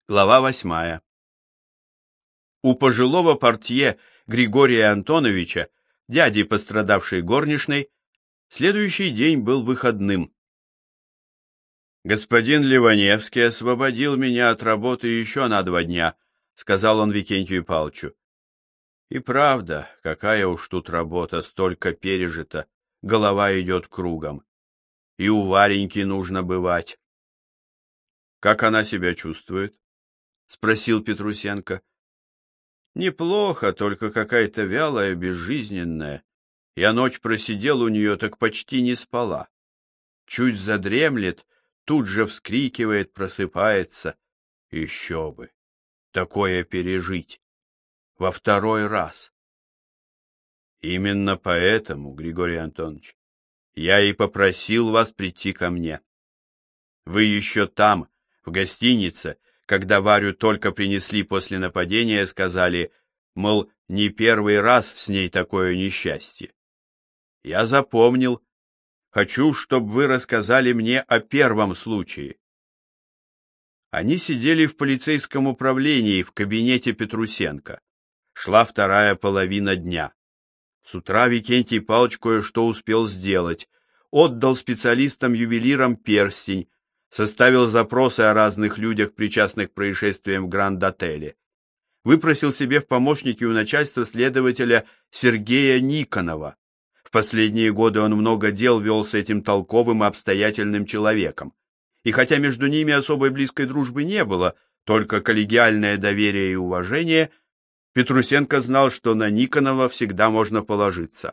Глава 8. У пожилого портье Григория Антоновича, дяди пострадавшей горничной, следующий день был выходным. «Господин Ливаневский освободил меня от работы еще на 2 дня», — сказал он Викентию Павловичу. «И правда, какая уж тут работа, столько пережито, голова идет кругом. И у Вареньки нужно бывать». «Как она себя чувствует?» — спросил Петрусенко. «Неплохо, только какая-то вялая, безжизненная. Я ночь просидел у нее, так почти не спала. Чуть задремлет, тут же вскрикивает, просыпается. Еще бы! Такое пережить! Во 2-й раз!» «Именно поэтому, Григорий Антонович, я и попросил вас прийти ко мне. Вы еще там, в гостинице, когда Варю только принесли после нападения, сказали, мол, не 1-й раз с ней такое несчастье. Я запомнил. Хочу, чтобы вы рассказали мне о 1-м случае». Они сидели в полицейском управлении в кабинете Петрусенко. Шла 2-я половина дня. С утра Викентий Павлович кое-что успел сделать. Отдал специалистам-ювелирам перстень, составил запросы о разных людях, причастных к происшествиям в Гранд-отеле. Выпросил себе в помощники у начальства следователя Сергея Никонова. В последние годы он много дел вел с этим толковым и обстоятельным человеком. И хотя между ними особой близкой дружбы не было, только коллегиальное доверие и уважение, Петрусенко знал, что на Никонова всегда можно положиться.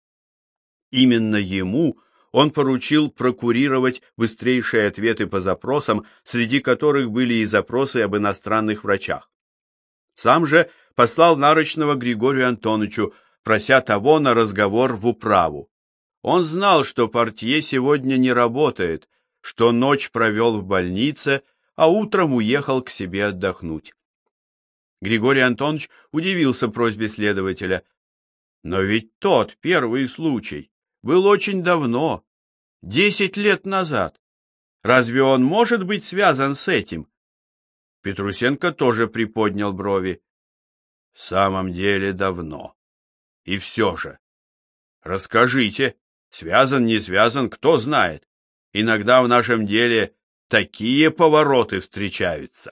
Именно ему он поручил прокурировать быстрейшие ответы по запросам, среди которых были и запросы об иностранных врачах. Сам же послал нарочного Григорию Антоновичу, прося того на разговор в управу. Он знал, что портье сегодня не работает, что ночь провел в больнице, а утром уехал к себе отдохнуть. Григорий Антонович удивился просьбе следователя. Но ведь тот 1-й случай был очень давно, 10 лет назад. Разве он может быть связан с этим? Петрусенко тоже приподнял брови. В самом деле давно. И все же. Расскажите, связан, не связан, кто знает. Иногда в нашем деле такие повороты встречаются.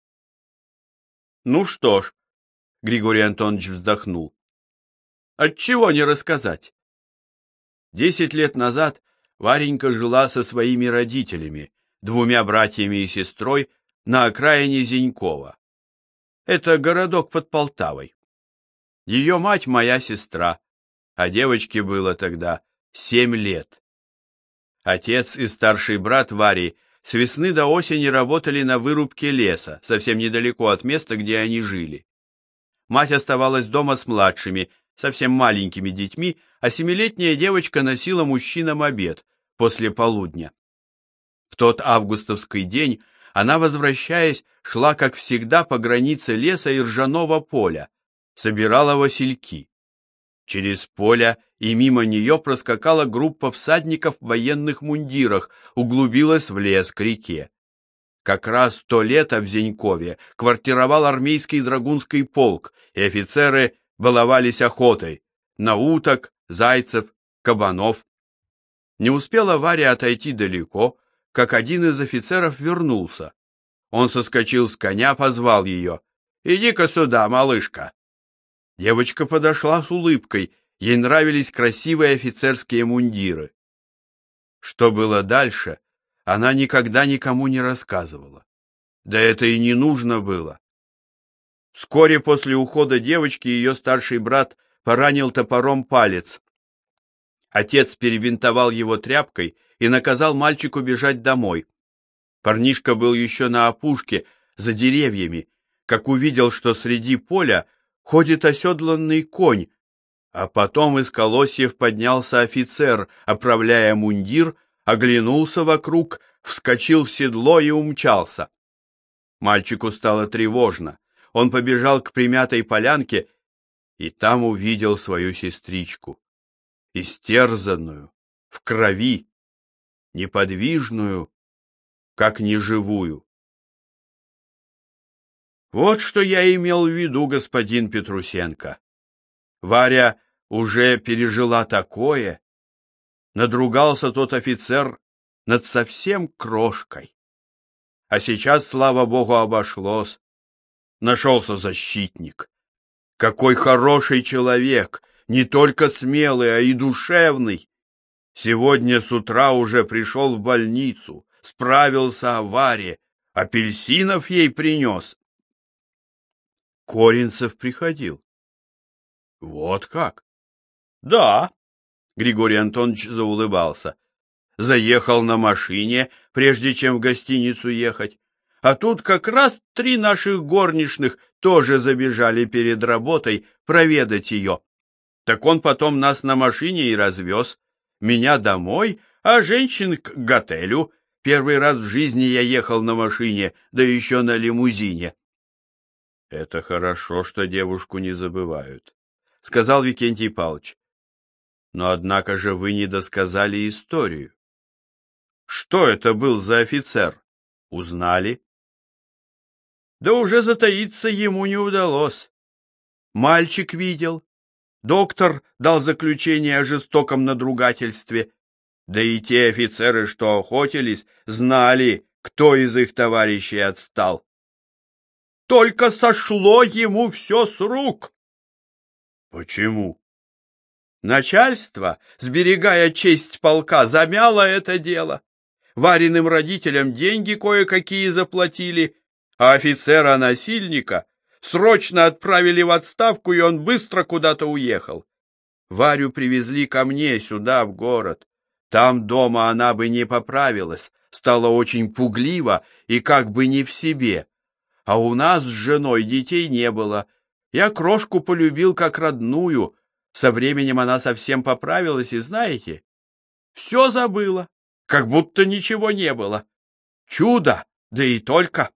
Ну что ж, Григорий Антонович вздохнул. Отчего не рассказать? 10 лет назад Варенька жила со своими родителями, 2 братьями и сестрой, на окраине Зенькова. Это городок под Полтавой. Ее мать моя сестра, а девочке было тогда 7 лет. Отец и старший брат Вари с весны до осени работали на вырубке леса, совсем недалеко от места, где они жили. Мать оставалась дома с младшими, совсем маленькими детьми, а 7-летняя девочка носила мужчинам обед после полудня. В тот августовский день она, возвращаясь, шла, как всегда, по границе леса и ржаного поля, собирала васильки. Через поле и мимо нее проскакала группа всадников в военных мундирах, углубилась в лес к реке. Как раз в то лето в Зенькове квартировал армейский драгунский полк, и офицеры баловались охотой на уток, зайцев, кабанов. Не успела Варя отойти далеко, как один из офицеров вернулся. Он соскочил с коня, позвал ее. «Иди-ка сюда, малышка!» Девочка подошла с улыбкой, ей нравились красивые офицерские мундиры. Что было дальше, она никогда никому не рассказывала. Да это и не нужно было. Вскоре после ухода девочки ее старший брат поранил топором палец. Отец перебинтовал его тряпкой и наказал мальчику бежать домой. Парнишка был еще на опушке, за деревьями, как увидел, что среди поля ходит оседланный конь, а потом из колосьев поднялся офицер, оправляя мундир, оглянулся вокруг, вскочил в седло и умчался. Мальчику стало тревожно. Он побежал к примятой полянке и там увидел свою сестричку, истерзанную, в крови, неподвижную, как неживую. Вот что я имел в виду, господин Петрусенко. Варя уже пережила такое. Надругался тот офицер над совсем крошкой. А сейчас, слава богу, обошлось. Нашелся защитник. Какой хороший человек, не только смелый, а и душевный. Сегодня с утра уже пришел в больницу, справился о Варе, апельсинов ей принес. Коринцев приходил. Вот как? Да, Григорий Антонович заулыбался. Заехал на машине, прежде чем в гостиницу ехать. А тут как раз 3 наших горничных тоже забежали перед работой проведать ее. Так он потом нас на машине и развез. Меня домой, а женщин к готелю. Первый раз в жизни я ехал на машине, да еще на лимузине. — Это хорошо, что девушку не забывают, — сказал Викентий Павлович. — Но однако же вы не досказали историю. Что это был за офицер? Узнали? Да уже затаиться ему не удалось. Мальчик видел. Доктор дал заключение о жестоком надругательстве. Да и те офицеры, что охотились, знали, кто из их товарищей отстал. Только сошло ему все с рук. Почему? Начальство, сберегая честь полка, замяло это дело. Вариным родителям деньги кое-какие заплатили, а офицера-насильника срочно отправили в отставку, и он быстро куда-то уехал. Варю привезли ко мне сюда, в город. Там дома она бы не поправилась, стала очень пуглива и как бы не в себе. А у нас с женой детей не было. Я крошку полюбил как родную. Со временем она совсем поправилась, и знаете, все забыла, как будто ничего не было. Чудо, да и только.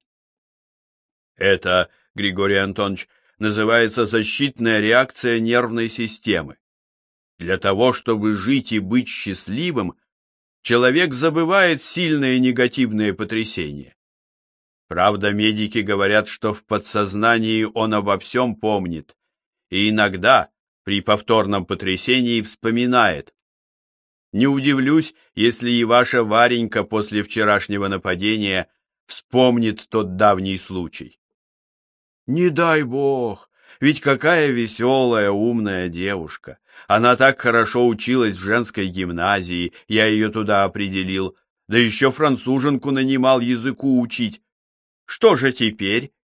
Это, Григорий Антонович, называется защитная реакция нервной системы. Для того, чтобы жить и быть счастливым, человек забывает сильные негативные потрясения. Правда, медики говорят, что в подсознании он обо всем помнит, и иногда при повторном потрясении вспоминает. Не удивлюсь, если и ваша Варенька после вчерашнего нападения вспомнит тот давний случай. Не дай бог, ведь какая веселая, умная девушка. Она так хорошо училась в женской гимназии, я ее туда определил, да еще француженку нанимал языку учить. Что же теперь?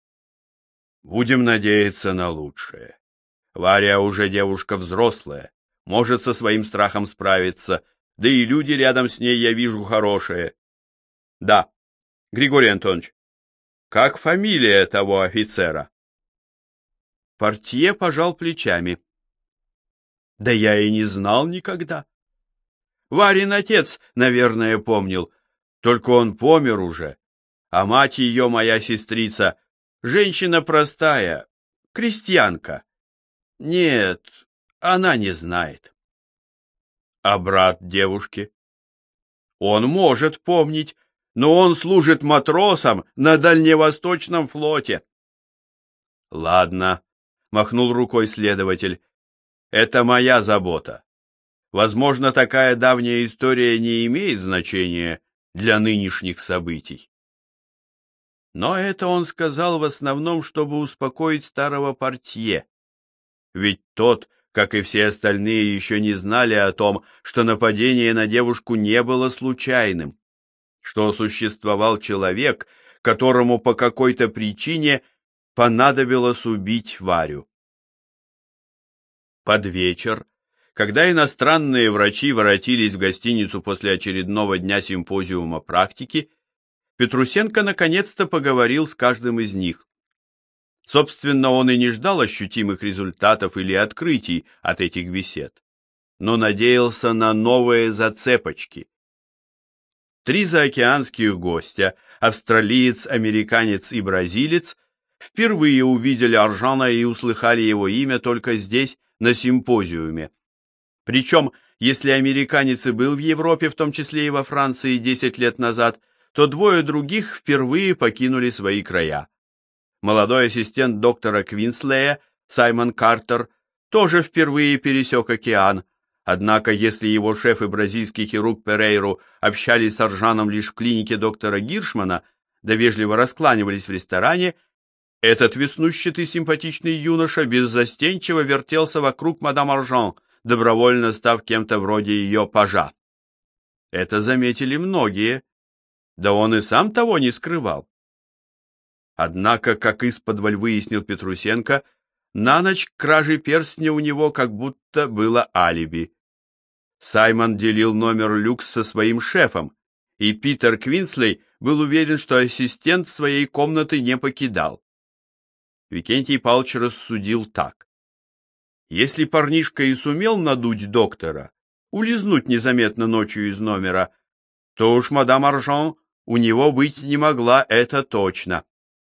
Будем надеяться на лучшее. Варя уже девушка взрослая, может со своим страхом справиться, да и люди рядом с ней, я вижу, хорошие. Да, Григорий Антонович, как фамилия того офицера? Портье пожал плечами. Да я и не знал никогда. Варин отец, наверное, помнил, только он помер уже, а мать ее, моя сестрица, женщина простая, крестьянка. Нет, она не знает. А брат девушки? Он может помнить, но он служит матросом на Дальневосточном флоте. Ладно, махнул рукой следователь, это моя забота. Возможно, такая давняя история не имеет значения для нынешних событий. Но это он сказал в основном, чтобы успокоить старого портье. Ведь тот, как и все остальные, еще не знали о том, что нападение на девушку не было случайным, что существовал человек, которому по какой-то причине понадобилось убить Варю. Под вечер, когда иностранные врачи воротились в гостиницу после очередного дня симпозиума практики, Петрусенко наконец-то поговорил с каждым из них. Собственно, он и не ждал ощутимых результатов или открытий от этих бесед, но надеялся на новые зацепочки. 3 заокеанских гостя, австралиец, американец и бразилец, впервые увидели Аржана и услыхали его имя только здесь, на симпозиуме. Причем, если американец и был в Европе, в том числе и во Франции 10 лет назад, то 2 других впервые покинули свои края. Молодой ассистент доктора Квинслея, Саймон Картер, тоже впервые пересек океан. Однако, если его шеф и бразильский хирург Перейру общались с Аржаном лишь в клинике доктора Гиршмана, да вежливо раскланивались в ресторане, этот веснущатый симпатичный юноша беззастенчиво вертелся вокруг мадам Аржан, добровольно став кем-то вроде ее пажа. Это заметили многие, да он и сам того не скрывал. Однако, как исподволь выяснил Петрусенко, на ночь к краже перстня у него как будто было алиби. Саймон делил номер люкс со своим шефом, и Питер Квинслей был уверен, что ассистент своей комнаты не покидал. Викентий Павлович рассудил так. Если парнишка и сумел надуть доктора, улизнуть незаметно ночью из номера, то уж мадам Аржан у него быть не могла, это точно.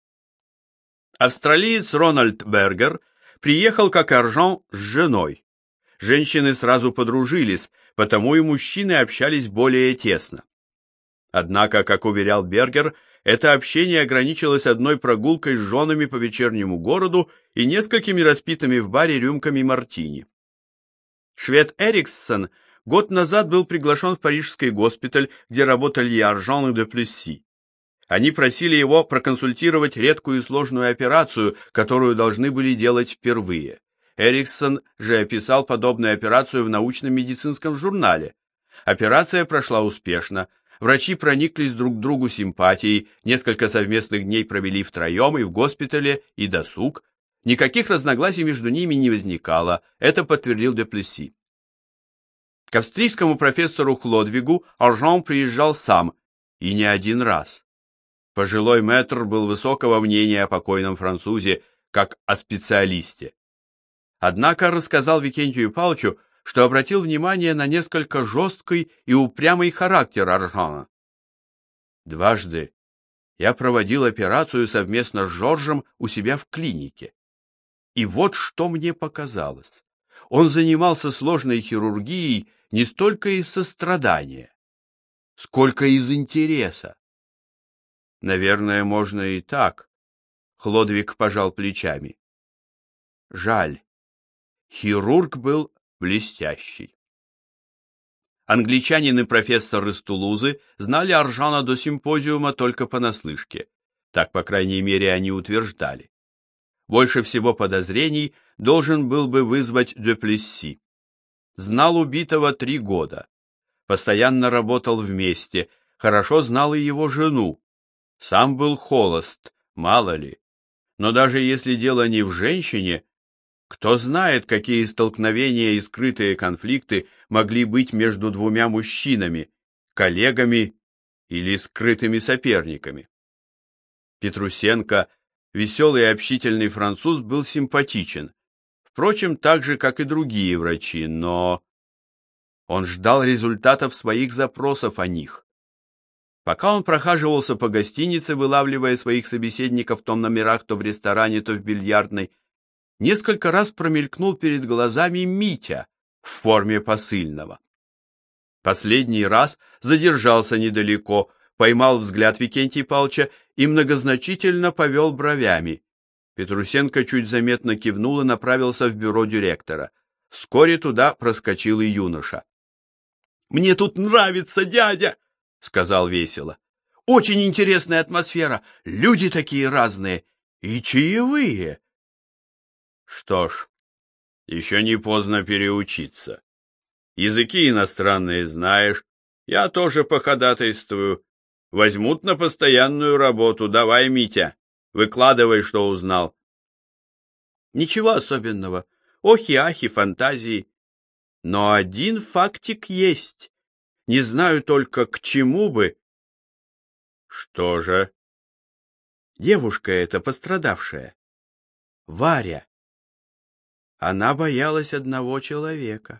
Австралиец Рональд Бергер приехал, как и Аржан, с женой. Женщины сразу подружились, потому и мужчины общались более тесно. Однако, как уверял Бергер, это общение ограничилось одной прогулкой с женами по вечернему городу и несколькими распитыми в баре рюмками мартини. Швед Эриксон год назад был приглашен в парижский госпиталь, где работали Аржан и де Плесси. Они просили его проконсультировать редкую и сложную операцию, которую должны были делать впервые. Эриксон же описал подобную операцию в научном медицинском журнале. Операция прошла успешно. Врачи прониклись друг к другу симпатией, несколько совместных дней провели втроем и в госпитале, и досуг. Никаких разногласий между ними не возникало, это подтвердил де Плесси. К австрийскому профессору Хлодвигу Аржан приезжал сам, и не один раз. Пожилой мэтр был высокого мнения о покойном французе, как о специалисте. Однако рассказал Викентию Павловичу, что обратил внимание на несколько жесткий и упрямый характер Аржана. Дважды я проводил операцию совместно с Жоржем у себя в клинике. И вот что мне показалось. Он занимался сложной хирургией не столько из сострадания, сколько из интереса. Наверное, можно и так. Хлодвиг пожал плечами. Жаль. Хирург был блестящий. Англичанин и профессор из Тулузы знали Аржана до симпозиума только понаслышке. Так, по крайней мере, они утверждали. Больше всего подозрений должен был бы вызвать де Плесси. Знал убитого 3 года. Постоянно работал вместе, хорошо знал и его жену. Сам был холост, мало ли. Но даже если дело не в женщине, кто знает, какие столкновения и скрытые конфликты могли быть между двумя мужчинами, коллегами или скрытыми соперниками. Петрусенко, веселый и общительный француз, был симпатичен, впрочем, так же, как и другие врачи, но он ждал результатов своих запросов о них. Пока он прохаживался по гостинице, вылавливая своих собеседников то в номерах, то в ресторане, то в бильярдной, несколько раз промелькнул перед глазами Митя в форме посыльного. Последний раз задержался недалеко, поймал взгляд Викентия Павловича и многозначительно повел бровями. Петрусенко чуть заметно кивнул и направился в бюро директора. Вскоре туда проскочил и юноша. «Мне тут нравится, дядя!» — сказал весело. «Очень интересная атмосфера, люди такие разные и чаевые!» Что ж, еще не поздно переучиться. Языки иностранные знаешь, я тоже походатайствую. Возьмут на постоянную работу, давай, Митя, выкладывай, что узнал. Ничего особенного, охи-ахи, фантазии. Но один фактик есть, не знаю только, к чему бы. Что же? Девушка эта пострадавшая, Варя. Она боялась одного человека.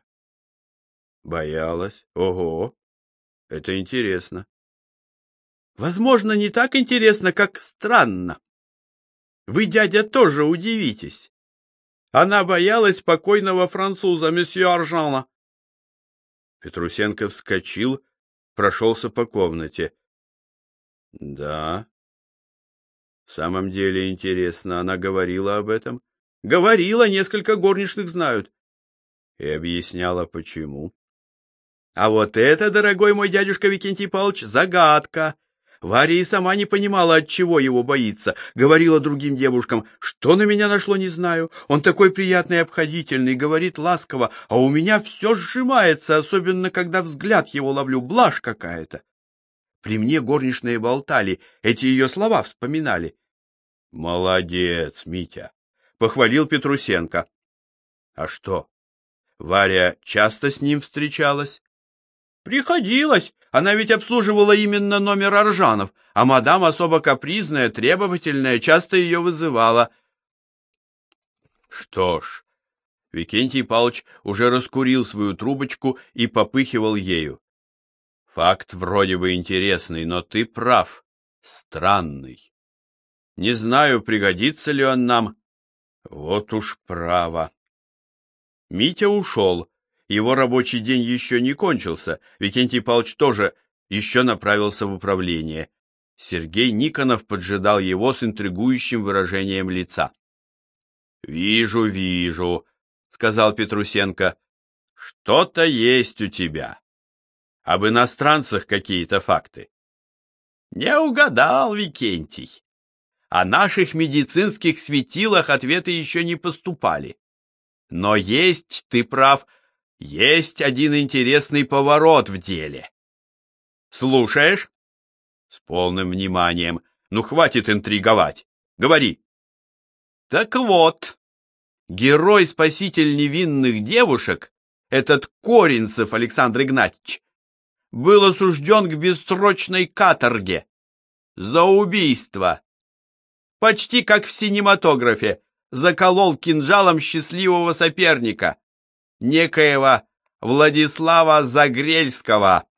Боялась? Ого! Это интересно. Возможно, не так интересно, как странно. Вы, дядя, тоже удивитесь. Она боялась покойного француза, месье Аржана. Петрусенко вскочил, прошелся по комнате. Да. В самом деле интересно, она говорила об этом? Говорила, несколько горничных знают. И объясняла, почему. А вот это, дорогой мой дядюшка Викентий Павлович, загадка. Варя и сама не понимала, от чего его боится. Говорила другим девушкам: что на меня нашло, не знаю. Он такой приятный и обходительный, говорит ласково, а у меня все сжимается, особенно когда взгляд его ловлю, блажь какая-то. При мне горничные болтали, эти ее слова вспоминали. Молодец, Митя, похвалил Петрусенко. А что, Варя часто с ним встречалась? Приходилось. Она ведь обслуживала именно номер Аржанов, а мадам особо капризная, требовательная, часто ее вызывала. Что ж, Викентий Павлович уже раскурил свою трубочку и попыхивал ею. Факт вроде бы интересный, но ты прав, странный. Не знаю, пригодится ли он нам. Вот уж право. Митя ушел. Его рабочий день еще не кончился. Викентий Павлович тоже еще направился в управление. Сергей Никонов поджидал его с интригующим выражением лица. «Вижу, вижу», — сказал Петрусенко. «Что-то есть у тебя. Об иностранцах какие-то факты». «Не угадал, Викентий. О наших медицинских светилах ответы еще не поступали. Но есть, ты прав, есть один интересный поворот в деле. Слушаешь? С полным вниманием. Ну, хватит интриговать. Говори. Так вот, герой-спаситель невинных девушек, этот Коринцев Александр Игнатьевич, был осужден к бессрочной каторге за убийство. Почти как в синематографе, заколол кинжалом счастливого соперника, некоего Владислава Загрельского.